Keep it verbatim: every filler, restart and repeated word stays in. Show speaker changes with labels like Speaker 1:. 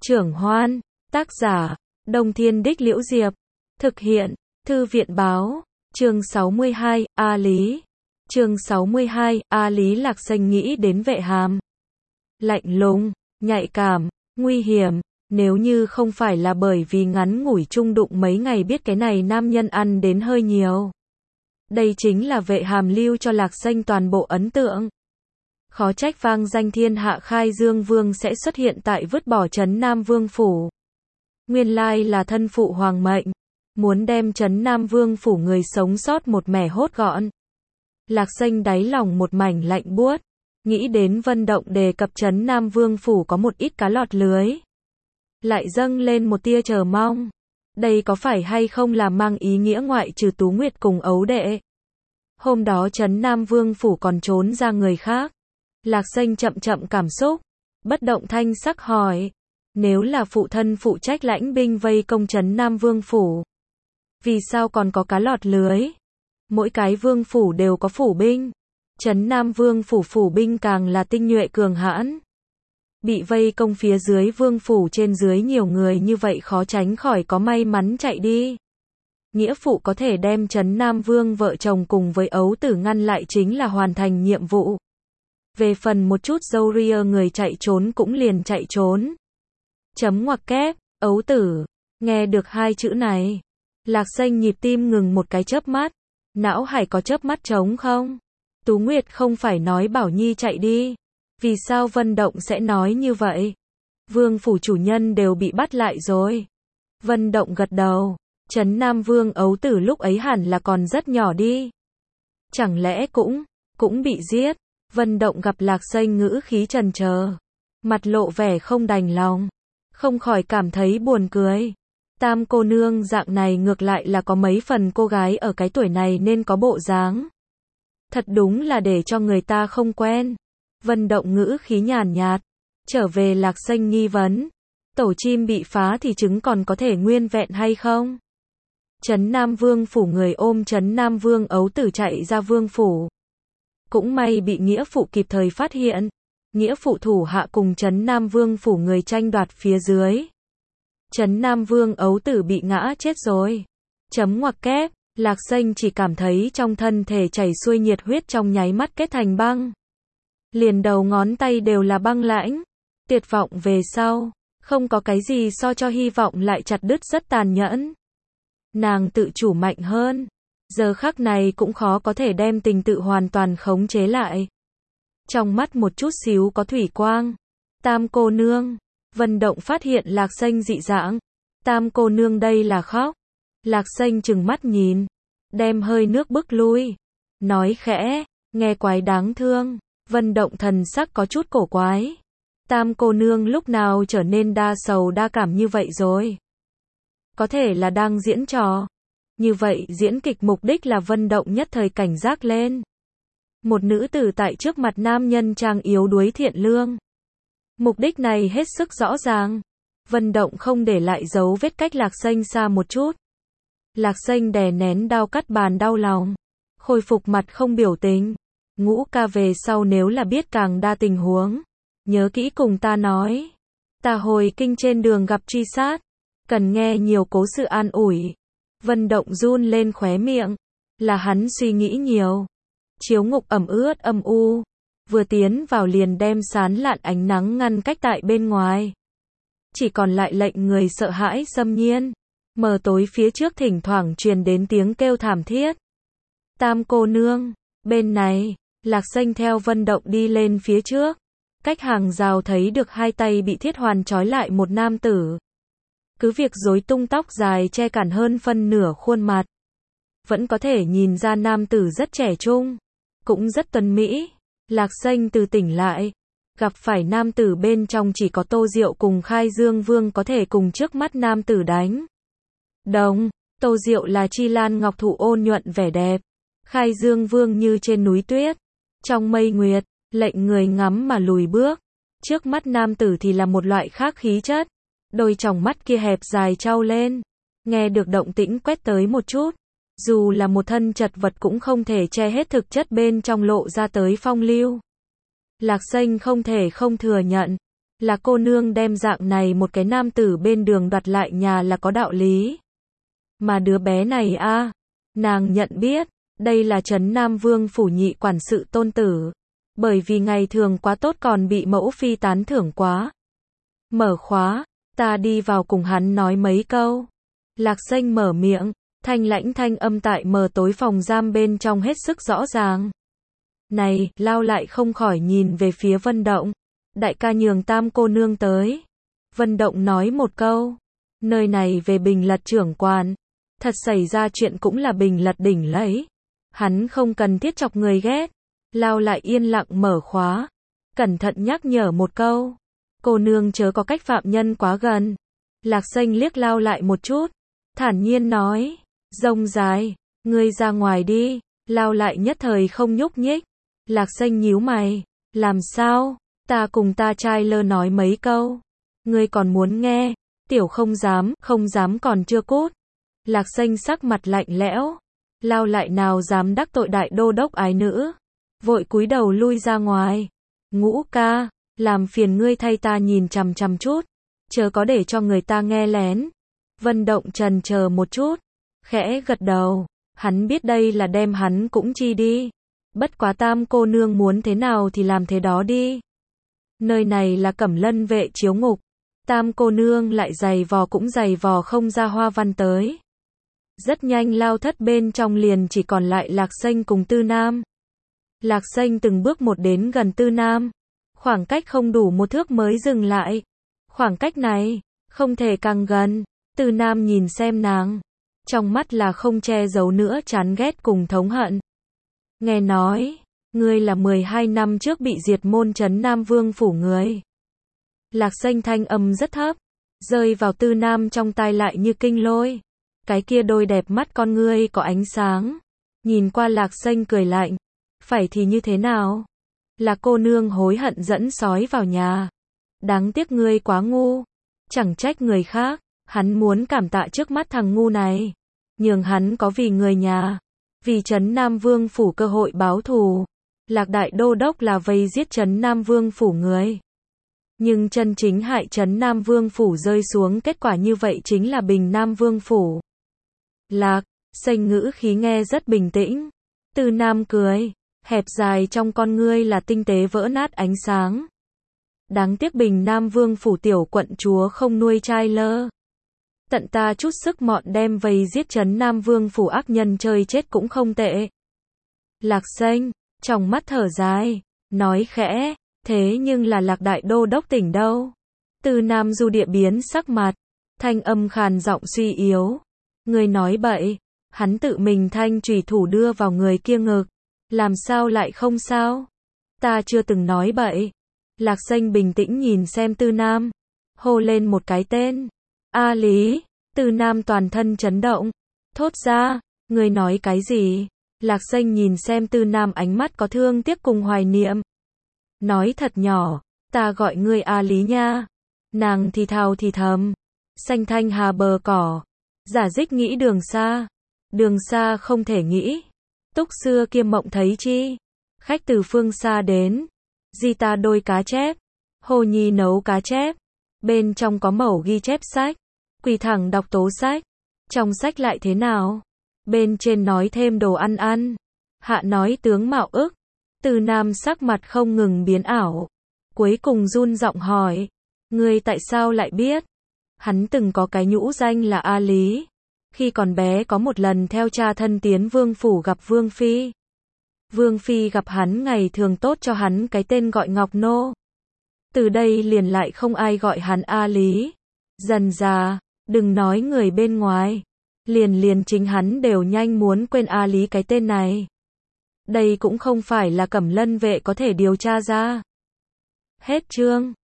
Speaker 1: Trưởng Hoan, tác giả, Đông Thiên Đích Liễu Diệp, thực hiện, Thư viện Báo, chương sáu mươi hai, A Lý. Chương sáu mươi hai, A Lý. Lạc Xanh nghĩ đến Vệ Hàm. Lạnh lùng, nhạy cảm, nguy hiểm, nếu như không phải là bởi vì ngắn ngủi chung đụng mấy ngày biết cái này nam nhân ăn đến hơi nhiều. Đây chính là Vệ Hàm lưu cho Lạc Xanh toàn bộ ấn tượng. Khó trách vang danh thiên hạ Khai Dương Vương sẽ xuất hiện tại vứt bỏ trấn Nam Vương phủ. Nguyên lai là thân phụ hoàng mệnh, muốn đem trấn Nam Vương phủ người sống sót một mẻ hốt gọn. Lạc Xanh đáy lòng một mảnh lạnh buốt, nghĩ đến Vân Động đề cập trấn Nam Vương phủ có một ít cá lọt lưới, lại dâng lên một tia chờ mong. Đây có phải hay không là mang ý nghĩa ngoại trừ Tú Nguyệt cùng ấu đệ, hôm đó trấn Nam Vương phủ còn trốn ra người khác? Lạc Xanh chậm chậm cảm xúc, bất động thanh sắc hỏi, nếu là phụ thân phụ trách lãnh binh vây công trấn Nam Vương phủ, vì sao còn có cá lọt lưới? Mỗi cái vương phủ đều có phủ binh, trấn Nam Vương phủ phủ binh càng là tinh nhuệ cường hãn. Bị vây công phía dưới vương phủ trên dưới nhiều người như vậy khó tránh khỏi có may mắn chạy đi. Nghĩa phụ có thể đem trấn Nam Vương vợ chồng cùng với ấu tử ngăn lại chính là hoàn thành nhiệm vụ. Về phần một chút dâu ria người chạy trốn cũng liền chạy trốn. Chấm ngoặc kép, ấu tử. Nghe được hai chữ này, Lạc Xanh nhịp tim ngừng một cái chớp mắt. Não hải có chớp mắt trống không? Tú Nguyệt không phải nói Bảo Nhi chạy đi. Vì sao Vân Động sẽ nói như vậy? Vương phủ chủ nhân đều bị bắt lại rồi. Vân Động gật đầu. Trấn Nam Vương ấu tử lúc ấy hẳn là còn rất nhỏ đi. Chẳng lẽ cũng, cũng bị giết? Vân Động gặp Lạc Xanh ngữ khí trần chờ, mặt lộ vẻ không đành lòng, không khỏi cảm thấy buồn cười. Tam cô nương dạng này ngược lại là có mấy phần cô gái ở cái tuổi này nên có bộ dáng. Thật đúng là để cho người ta không quen. Vân Động ngữ khí nhàn nhạt, trở về Lạc Xanh nghi vấn, tổ chim bị phá thì trứng còn có thể nguyên vẹn hay không? Trấn Nam Vương phủ người ôm trấn Nam Vương ấu tử chạy ra vương phủ. Cũng may bị nghĩa phụ kịp thời phát hiện. Nghĩa phụ thủ hạ cùng trấn Nam Vương phủ người tranh đoạt phía dưới. Trấn Nam Vương ấu tử bị ngã chết rồi. Chấm ngoặc kép, Lạc Xanh chỉ cảm thấy trong thân thể chảy xuôi nhiệt huyết trong nháy mắt kết thành băng. Liền đầu ngón tay đều là băng lãnh. Tuyệt vọng về sau, không có cái gì so cho hy vọng lại chặt đứt rất tàn nhẫn. Nàng tự chủ mạnh hơn. Giờ khắc này cũng khó có thể đem tình tự hoàn toàn khống chế lại. Trong mắt một chút xíu có thủy quang. Tam cô nương. Vân Động phát hiện Lạc Xanh dị dạng. Tam cô nương đây là khóc. Lạc Xanh trừng mắt nhìn, đem hơi nước bức lui. Nói khẽ, nghe quái đáng thương. Vân Động thần sắc có chút cổ quái. Tam cô nương lúc nào trở nên đa sầu đa cảm như vậy rồi? Có thể là đang diễn trò. Như vậy diễn kịch mục đích là Vân Động nhất thời cảnh giác lên. Một nữ tử tại trước mặt nam nhân trang yếu đuối thiện lương. Mục đích này hết sức rõ ràng. Vân Động không để lại dấu vết cách Lạc Xanh xa một chút. Lạc Xanh đè nén đau cắt bàn đau lòng. Khôi phục mặt không biểu tình. Ngũ ca về sau nếu là biết càng đa tình huống, nhớ kỹ cùng ta nói. Ta hồi kinh trên đường gặp truy sát. Cần nghe nhiều cố sự an ủi. Vân Động run lên khóe miệng. Là hắn suy nghĩ nhiều. Chiếu ngục ẩm ướt âm u. Vừa tiến vào liền đem sán lạn ánh nắng ngăn cách tại bên ngoài. Chỉ còn lại lệnh người sợ hãi xâm nhiên. Mờ tối phía trước thỉnh thoảng truyền đến tiếng kêu thảm thiết. Tam cô nương. Bên này, Lạc Xanh theo Vân Động đi lên phía trước. Cách hàng rào thấy được hai tay bị thiết hoàn trói lại một nam tử. Cứ việc rối tung tóc dài che cản hơn phân nửa khuôn mặt. Vẫn có thể nhìn ra nam tử rất trẻ trung. Cũng rất tuấn mỹ. Lạc Xanh từ tỉnh lại. Gặp phải nam tử bên trong chỉ có Tô Diệu cùng Khai Dương Vương có thể cùng trước mắt nam tử đánh. Đồng, Tô Diệu là chi lan ngọc thụ ôn nhuận vẻ đẹp. Khai Dương Vương như trên núi tuyết. Trong mây nguyệt, lệnh người ngắm mà lùi bước. Trước mắt nam tử thì là một loại khác khí chất. Đôi tròng mắt kia hẹp dài trao lên. Nghe được động tĩnh quét tới một chút. Dù là một thân chật vật cũng không thể che hết thực chất bên trong lộ ra tới phong lưu. Lạc Xanh không thể không thừa nhận. Là cô nương đem dạng này một cái nam tử bên đường đoạt lại nhà là có đạo lý. Mà đứa bé này a, nàng nhận biết, đây là Trấn Nam Vương phủ nhị quản sự tôn tử. Bởi vì ngày thường quá tốt còn bị mẫu phi tán thưởng quá. Mở khóa, ta đi vào cùng hắn nói mấy câu. Lạc Xanh mở miệng, thanh lãnh thanh âm tại mờ tối phòng giam bên trong hết sức rõ ràng. Này, Lao lại không khỏi nhìn về phía Vân Động. Đại ca nhường tam cô nương tới. Vân Động nói một câu. Nơi này về Bình Lật trưởng quan. Thật xảy ra chuyện cũng là Bình Lật đỉnh lấy. Hắn không cần thiết chọc người ghét. Lao lại yên lặng mở khóa. Cẩn thận nhắc nhở một câu. Cô nương chớ có cách phạm nhân quá gần. Lạc Xanh liếc Lao lại một chút. Thản nhiên nói. Rông dài. Ngươi ra ngoài đi. Lao lại nhất thời không nhúc nhích. Lạc Xanh nhíu mày. Làm sao? Ta cùng ta trai lơ nói mấy câu. Ngươi còn muốn nghe. Tiểu không dám, không dám còn chưa cút. Lạc Xanh sắc mặt lạnh lẽo. Lao lại nào dám đắc tội đại đô đốc ái nữ. Vội cúi đầu lui ra ngoài. Ngũ ca, làm phiền ngươi thay ta nhìn chằm chằm chút. Chớ có để cho người ta nghe lén. Vân Động trần chờ một chút. Khẽ gật đầu. Hắn biết đây là đem hắn cũng chi đi. Bất quá tam cô nương muốn thế nào thì làm thế đó đi. Nơi này là Cẩm Lân vệ chiếu ngục. Tam cô nương lại giày vò cũng giày vò không ra hoa văn tới. Rất nhanh Lao thất bên trong liền chỉ còn lại Lạc Xanh cùng Tư Nam. Lạc Xanh từng bước một đến gần Tư Nam. Khoảng cách không đủ một thước mới dừng lại. Khoảng cách này, không thể càng gần. Tư Nam nhìn xem nàng. Trong mắt là không che giấu nữa chán ghét cùng thống hận. Nghe nói, ngươi là mười hai năm trước bị diệt môn Trấn Nam Vương phủ người. Lạc Xanh thanh âm rất thấp. Rơi vào Tư Nam trong tai lại như kinh lôi. Cái kia đôi đẹp mắt con ngươi có ánh sáng. Nhìn qua Lạc Xanh cười lạnh. Phải thì như thế nào? Là cô nương hối hận dẫn sói vào nhà. Đáng tiếc ngươi quá ngu. Chẳng trách người khác. Hắn muốn cảm tạ trước mắt thằng ngu này. Nhường hắn có vì người nhà. Vì Trấn Nam Vương phủ cơ hội báo thù. Lạc đại đô đốc là vây giết Trấn Nam Vương phủ người. Nhưng chân chính hại Trấn Nam Vương phủ rơi xuống kết quả như vậy chính là Bình Nam Vương phủ. Lạc Xanh ngữ khí nghe rất bình tĩnh. Tư Nam cười. Hẹp dài trong con ngươi là tinh tế vỡ nát ánh sáng. Đáng tiếc Bình Nam Vương phủ tiểu quận chúa không nuôi trai lơ. Tận ta chút sức mọn đem vây giết Trấn Nam Vương phủ ác nhân chơi chết cũng không tệ. Lạc Xanh, trong mắt thở dài, nói khẽ, thế nhưng là Lạc đại đô đốc tỉnh đâu? Tư Nam Du địa biến sắc mặt, thanh âm khàn giọng suy yếu. Người nói bậy, hắn tự mình thanh chủy thủ đưa vào người kia ngực. Làm sao lại không sao? Ta chưa từng nói bậy. Lạc Xanh bình tĩnh nhìn xem Tư Nam. Hô lên một cái tên. A Lý. Tư Nam toàn thân chấn động. Thốt ra. Người nói cái gì? Lạc Xanh nhìn xem Tư Nam ánh mắt có thương tiếc cùng hoài niệm. Nói thật nhỏ. Ta gọi ngươi A Lý nha. Nàng thì thào thì thầm. Xanh thanh hà bờ cỏ. Giả dích nghĩ đường xa. Đường xa không thể nghĩ. Túc xưa kia mộng thấy chi. Khách từ phương xa đến. Di ta đôi cá chép. Hồ Nhi nấu cá chép. Bên trong có mẩu ghi chép sách. Quỳ thẳng đọc tố sách. Trong sách lại thế nào? Bên trên nói thêm đồ ăn ăn. Hạ nói tướng mạo ức. Từ Nam sắc mặt không ngừng biến ảo. Cuối cùng run giọng hỏi. Ngươi tại sao lại biết? Hắn từng có cái nhũ danh là A Lý. Khi còn bé có một lần theo cha thân tiến Vương phủ gặp Vương Phi. Vương Phi gặp hắn ngày thường tốt cho hắn cái tên gọi Ngọc Nô. Từ đây liền lại không ai gọi hắn A Lý. Dần dà, đừng nói người bên ngoài. Liền liền chính hắn đều nhanh muốn quên A Lý cái tên này. Đây cũng không phải là Cẩm Lân vệ có thể điều tra ra. Hết chương.